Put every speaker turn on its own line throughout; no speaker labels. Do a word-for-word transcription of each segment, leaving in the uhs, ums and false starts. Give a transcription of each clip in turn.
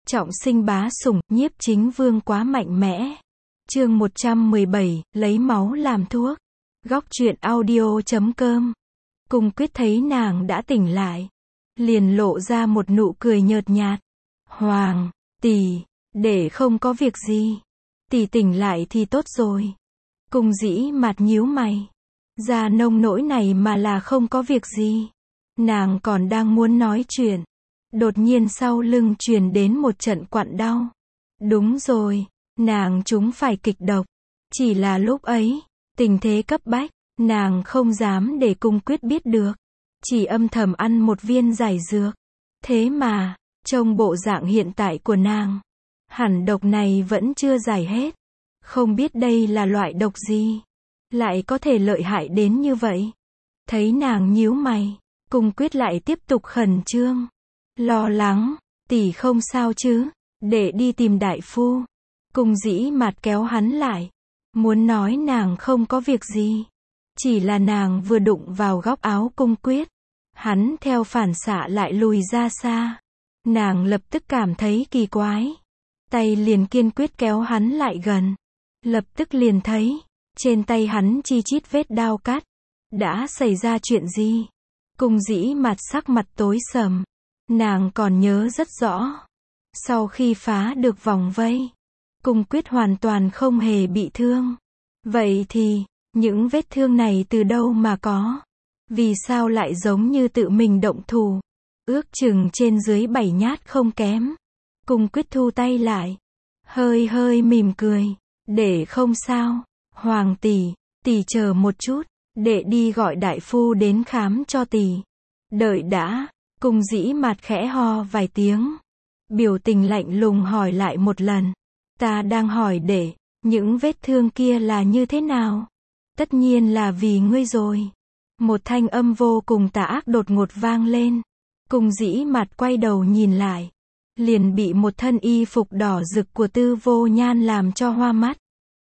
Trọng sinh bá sủng, nhiếp chính vương quá mạnh mẽ. Chương một trăm mười bảy, lấy máu làm thuốc. Góc truyện audio chấm com. Cung Quyết thấy nàng đã tỉnh lại, liền lộ ra một nụ cười nhợt nhạt. Hoàng, tỷ, để không có việc gì. Tỷ tỉnh lại thì tốt rồi. Cung Dĩ Mạt nhíu mày. Ra nông nỗi này mà là không có việc gì. Nàng còn đang muốn nói chuyện. Đột nhiên sau lưng truyền đến một trận quặn đau. Đúng rồi, nàng trúng phải kịch độc. Chỉ là lúc ấy, tình thế cấp bách, nàng không dám để Cung Quyết biết được. Chỉ âm thầm ăn một viên giải dược. Thế mà, trông bộ dạng hiện tại của nàng, hẳn độc này vẫn chưa giải hết. Không biết đây là loại độc gì, lại có thể lợi hại đến như vậy. Thấy nàng nhíu mày, Cung Quyết lại tiếp tục khẩn trương. Lo lắng, tỷ không sao chứ, để đi tìm đại phu. Cung Dĩ Mạt kéo hắn lại, muốn nói nàng không có việc gì. Chỉ là nàng vừa đụng vào góc áo Cung Quyết, hắn theo phản xạ lại lùi ra xa. Nàng lập tức cảm thấy kỳ quái, tay liền kiên quyết kéo hắn lại gần. Lập tức liền thấy, trên tay hắn chi chít vết đao cắt. Đã xảy ra chuyện gì? Cung Dĩ Mạt sắc mặt tối sầm. Nàng còn nhớ rất rõ. Sau khi phá được vòng vây, Cung Quyết hoàn toàn không hề bị thương. Vậy thì, những vết thương này từ đâu mà có? Vì sao lại giống như tự mình động thủ? Ước chừng trên dưới bảy nhát không kém. Cung Quyết thu tay lại, hơi hơi mỉm cười. Để không sao. Hoàng tỷ, tỷ chờ một chút, để đi gọi đại phu đến khám cho tỷ. Đợi đã. Cung Dĩ Mạt khẽ ho vài tiếng, biểu tình lạnh lùng hỏi lại một lần. Ta đang hỏi để, những vết thương kia là như thế nào? Tất nhiên là vì ngươi rồi. Một thanh âm vô cùng tà ác đột ngột vang lên. Cung Dĩ Mạt quay đầu nhìn lại, liền bị một thân y phục đỏ rực của Tư Vô Nhan làm cho hoa mắt.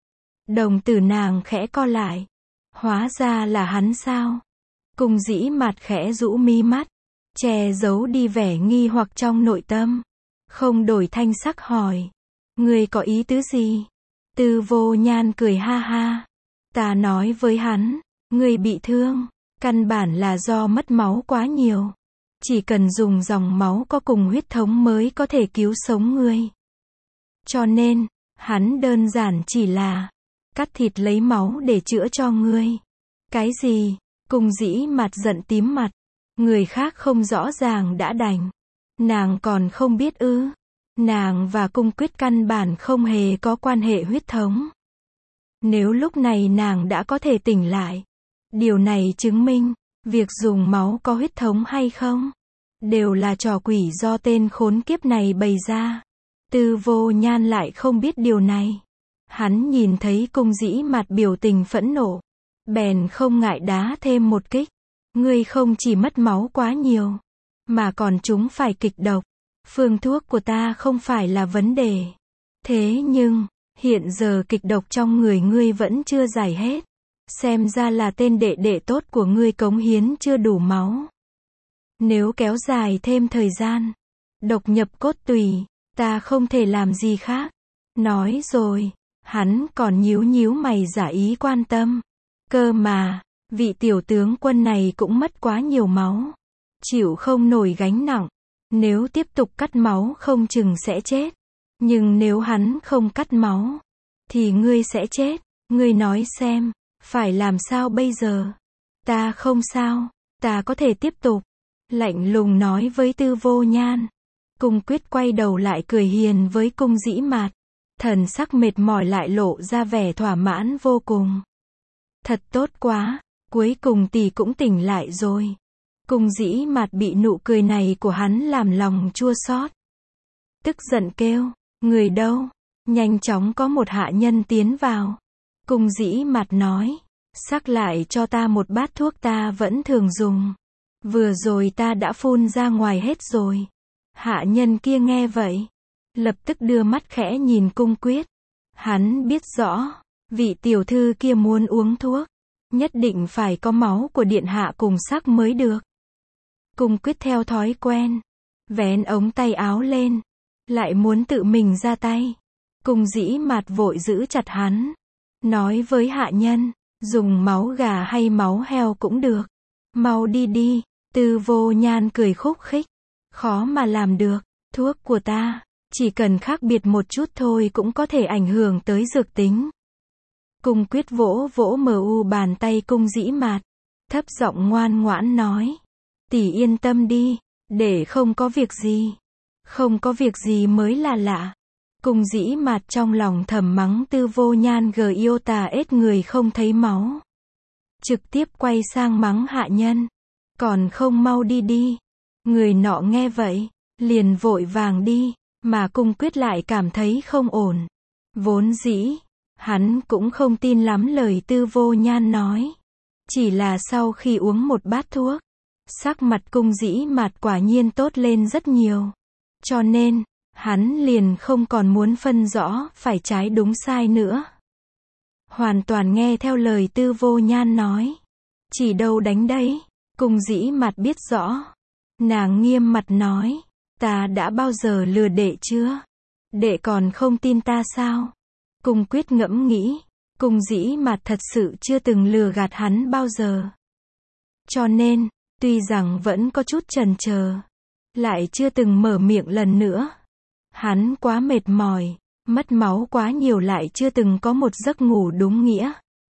Đồng tử nàng khẽ co lại. Hóa ra là hắn sao? Cung Dĩ Mạt khẽ rũ mi mắt, che giấu đi vẻ nghi hoặc trong nội tâm. Không đổi thanh sắc hỏi. Ngươi có ý tứ gì? Tư Vô Nhan cười ha ha. Ta nói với hắn, ngươi bị thương, căn bản là do mất máu quá nhiều. Chỉ cần dùng dòng máu có cùng huyết thống mới có thể cứu sống ngươi. Cho nên, hắn đơn giản chỉ là cắt thịt lấy máu để chữa cho ngươi. Cái gì? Cung Dĩ Mạt giận tím mặt. Người khác không rõ ràng đã đành, nàng còn không biết ư? Nàng và Cung Quyết căn bản không hề có quan hệ huyết thống. Nếu lúc này nàng đã có thể tỉnh lại, điều này chứng minh, việc dùng máu có huyết thống hay không, đều là trò quỷ do tên khốn kiếp này bày ra. Tư Vô Nhan lại không biết điều này. Hắn nhìn thấy Cung Dĩ Mạt biểu tình phẫn nộ, bèn không ngại đá thêm một kích. Ngươi không chỉ mất máu quá nhiều, mà còn trúng phải kịch độc. Phương thuốc của ta không phải là vấn đề. Thế nhưng, hiện giờ kịch độc trong người ngươi vẫn chưa giải hết. Xem ra là tên đệ đệ tốt của ngươi cống hiến chưa đủ máu. Nếu kéo dài thêm thời gian, độc nhập cốt tủy, ta không thể làm gì khác. Nói rồi, hắn còn nhíu nhíu mày giả ý quan tâm. Cơ mà, vị tiểu tướng quân này cũng mất quá nhiều máu, chịu không nổi gánh nặng. Nếu tiếp tục cắt máu không chừng sẽ chết. Nhưng nếu hắn không cắt máu, thì ngươi sẽ chết. Ngươi nói xem, phải làm sao bây giờ? Ta không sao, ta có thể tiếp tục. Lạnh lùng nói với Tư Vô Nhan. Cung Quyết quay đầu lại cười hiền với Cung Dĩ Mạt. Thần sắc mệt mỏi lại lộ ra vẻ thỏa mãn vô cùng. Thật tốt quá, cuối cùng tỷ cũng tỉnh lại rồi. Cung Dĩ Mạt bị nụ cười này của hắn làm lòng chua xót. Tức giận kêu, người đâu? Nhanh chóng có một hạ nhân tiến vào. Cung Dĩ Mạt nói, sắc lại cho ta một bát thuốc ta vẫn thường dùng. Vừa rồi ta đã phun ra ngoài hết rồi. Hạ nhân kia nghe vậy, lập tức đưa mắt khẽ nhìn Cung Quyết. Hắn biết rõ, vị tiểu thư kia muốn uống thuốc, nhất định phải có máu của điện hạ cùng sắc mới được. Cung Quyết theo thói quen, vén ống tay áo lên, lại muốn tự mình ra tay. Cung Dĩ Mạt vội giữ chặt hắn, nói với hạ nhân, dùng máu gà hay máu heo cũng được. Mau đi đi. Tư Vô Nhan cười khúc khích, khó mà làm được, thuốc của ta, chỉ cần khác biệt một chút thôi cũng có thể ảnh hưởng tới dược tính. Cung Quyết vỗ vỗ mờ u bàn tay Cung Dĩ Mạt, thấp giọng ngoan ngoãn nói, tỷ yên tâm đi, để không có việc gì. Không có việc gì mới là lạ. Cung Dĩ Mạt trong lòng thầm mắng Tư Vô Nhan gờ yêu tà ết người không thấy máu. Trực tiếp quay sang mắng hạ nhân, còn không mau đi đi. Người nọ nghe vậy, liền vội vàng đi, mà Cung Quyết lại cảm thấy không ổn. Vốn dĩ, hắn cũng không tin lắm lời Tư Vô Nhan nói. Chỉ là sau khi uống một bát thuốc, sắc mặt Cung Dĩ Mạt quả nhiên tốt lên rất nhiều. Cho nên, hắn liền không còn muốn phân rõ phải trái đúng sai nữa. Hoàn toàn nghe theo lời Tư Vô Nhan nói. Chỉ đâu đánh đấy. Cung Dĩ Mạt biết rõ. Nàng nghiêm mặt nói, ta đã bao giờ lừa đệ chưa? Đệ còn không tin ta sao? Cung Quyết ngẫm nghĩ, Cung Dĩ Mạt thật sự chưa từng lừa gạt hắn bao giờ. Cho nên, tuy rằng vẫn có chút chần chờ, lại chưa từng mở miệng lần nữa. Hắn quá mệt mỏi, mất máu quá nhiều lại chưa từng có một giấc ngủ đúng nghĩa.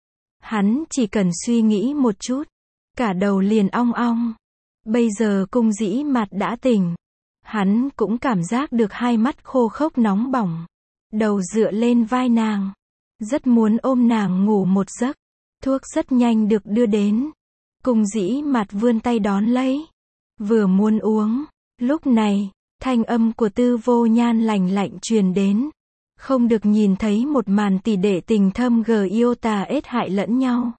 Hắn chỉ cần suy nghĩ một chút, cả đầu liền ong ong. Bây giờ Cung Dĩ Mạt đã tỉnh. Hắn cũng cảm giác được hai mắt khô khốc nóng bỏng. Đầu dựa lên vai nàng. Rất muốn ôm nàng ngủ một giấc. Thuốc rất nhanh được đưa đến. Cung Dĩ Mạt vươn tay đón lấy. Vừa muốn uống. Lúc này, thanh âm của Tư Vô Nhan lành lạnh truyền đến. Không được nhìn thấy một màn tỷ đệ tình thâm gờ yêu tà ết hại lẫn nhau.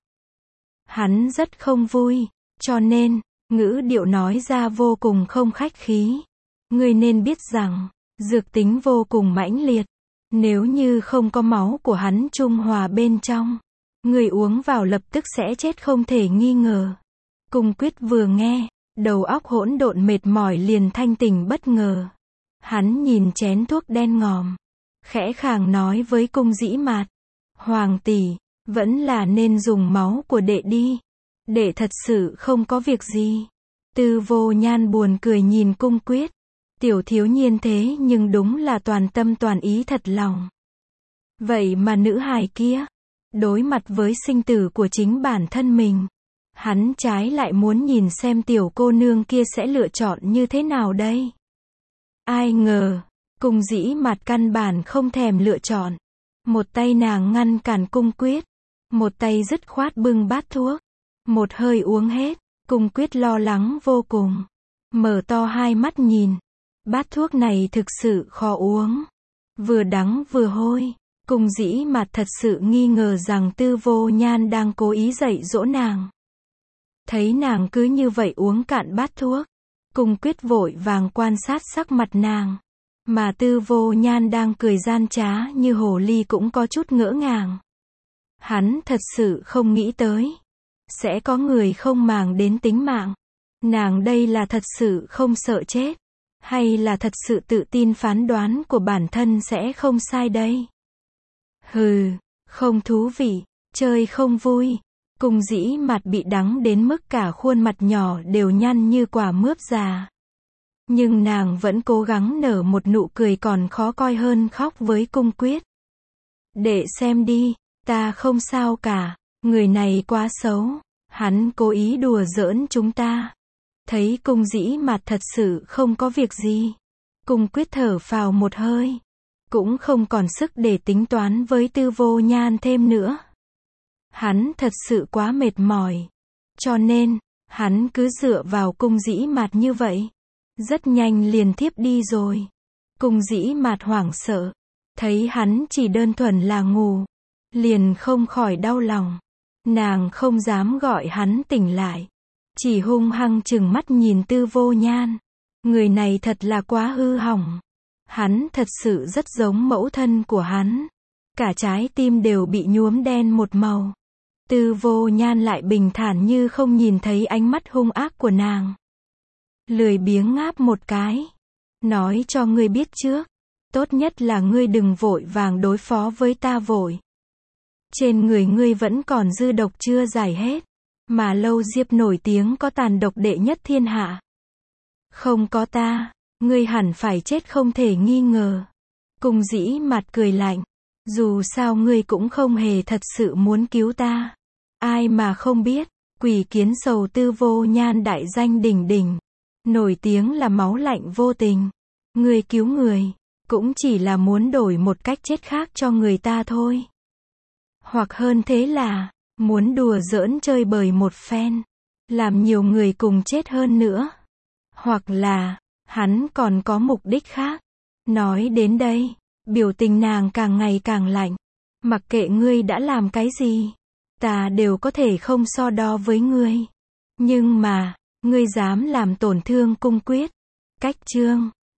Hắn rất không vui, cho nên, ngữ điệu nói ra vô cùng không khách khí. Ngươi nên biết rằng, dược tính vô cùng mãnh liệt. Nếu như không có máu của hắn trung hòa bên trong, người uống vào lập tức sẽ chết không thể nghi ngờ. Cung Quyết vừa nghe, đầu óc hỗn độn mệt mỏi liền thanh tỉnh bất ngờ. Hắn nhìn chén thuốc đen ngòm, khẽ khàng nói với Cung Dĩ Mạt, Hoàng tỷ, vẫn là nên dùng máu của đệ đi. Đệ thật sự không có việc gì. Tư Vô Nhan buồn cười nhìn Cung Quyết. Tiểu thiếu nhiên thế nhưng đúng là toàn tâm toàn ý thật lòng. Vậy mà nữ hài kia, đối mặt với sinh tử của chính bản thân mình, hắn trái lại muốn nhìn xem tiểu cô nương kia sẽ lựa chọn như thế nào đây. Ai ngờ, Cung Dĩ Mạt căn bản không thèm lựa chọn. Một tay nàng ngăn cản Cung Quyết, một tay dứt khoát bưng bát thuốc, một hơi uống hết. Cung Quyết lo lắng vô cùng, mở to hai mắt nhìn. Bát thuốc này thực sự khó uống, vừa đắng vừa hôi. Cung Dĩ Mạt thật sự nghi ngờ rằng Tư Vô Nhan đang cố ý dạy dỗ nàng. Thấy nàng cứ như vậy uống cạn bát thuốc, Cung Quyết vội vàng quan sát sắc mặt nàng. Mà Tư Vô Nhan đang cười gian trá như hồ ly cũng có chút ngỡ ngàng. Hắn thật sự không nghĩ tới sẽ có người không màng đến tính mạng. Nàng đây là thật sự không sợ chết, hay là thật sự tự tin phán đoán của bản thân sẽ không sai đây? Hừ, không thú vị, chơi không vui. Cung Dĩ Mạt bị đắng đến mức cả khuôn mặt nhỏ đều nhăn như quả mướp già. Nhưng nàng vẫn cố gắng nở một nụ cười còn khó coi hơn khóc với Cung Quyết. Để xem đi, ta không sao cả, người này quá xấu, hắn cố ý đùa giỡn chúng ta. Thấy Cung Dĩ Mạt thật sự không có việc gì, Cung Quyết thở phào một hơi, cũng không còn sức để tính toán với Tư Vô Nhan thêm nữa. Hắn thật sự quá mệt mỏi, cho nên, hắn cứ dựa vào Cung Dĩ Mạt như vậy. Rất nhanh liền thiếp đi rồi. Cung Dĩ Mạt hoảng sợ, thấy hắn chỉ đơn thuần là ngủ, liền không khỏi đau lòng. Nàng không dám gọi hắn tỉnh lại, chỉ hung hăng trừng mắt nhìn Tư Vô Nhan. Người này thật là quá hư hỏng. Hắn thật sự rất giống mẫu thân của hắn. Cả trái tim đều bị nhuốm đen một màu. Tư Vô Nhan lại bình thản như không nhìn thấy ánh mắt hung ác của nàng. Lười biếng ngáp một cái, nói cho ngươi biết trước, Tốt nhất là ngươi đừng vội vàng đối phó với ta vội. Trên người ngươi vẫn còn dư độc chưa giải hết. Mà Lâu Diệp nổi tiếng có tàn độc đệ nhất thiên hạ. Không có ta, ngươi hẳn phải chết không thể nghi ngờ. Cung Dĩ mặt cười lạnh. Dù sao ngươi cũng không hề thật sự muốn cứu ta. Ai mà không biết, Quỷ Kiến Sầu Tư vô nhan đại danh đỉnh đỉnh. Nổi tiếng là máu lạnh vô tình. Ngươi cứu người, cũng chỉ là muốn đổi một cách chết khác cho người ta thôi. Hoặc hơn thế là, muốn đùa giỡn chơi bời một phen. Làm nhiều người cùng chết hơn nữa. Hoặc là, hắn còn có mục đích khác. Nói đến đây, biểu tình nàng càng ngày càng lạnh. Mặc kệ ngươi đã làm cái gì, ta đều có thể không so đo với ngươi. Nhưng mà, ngươi dám làm tổn thương Cung Quyết. Cách chương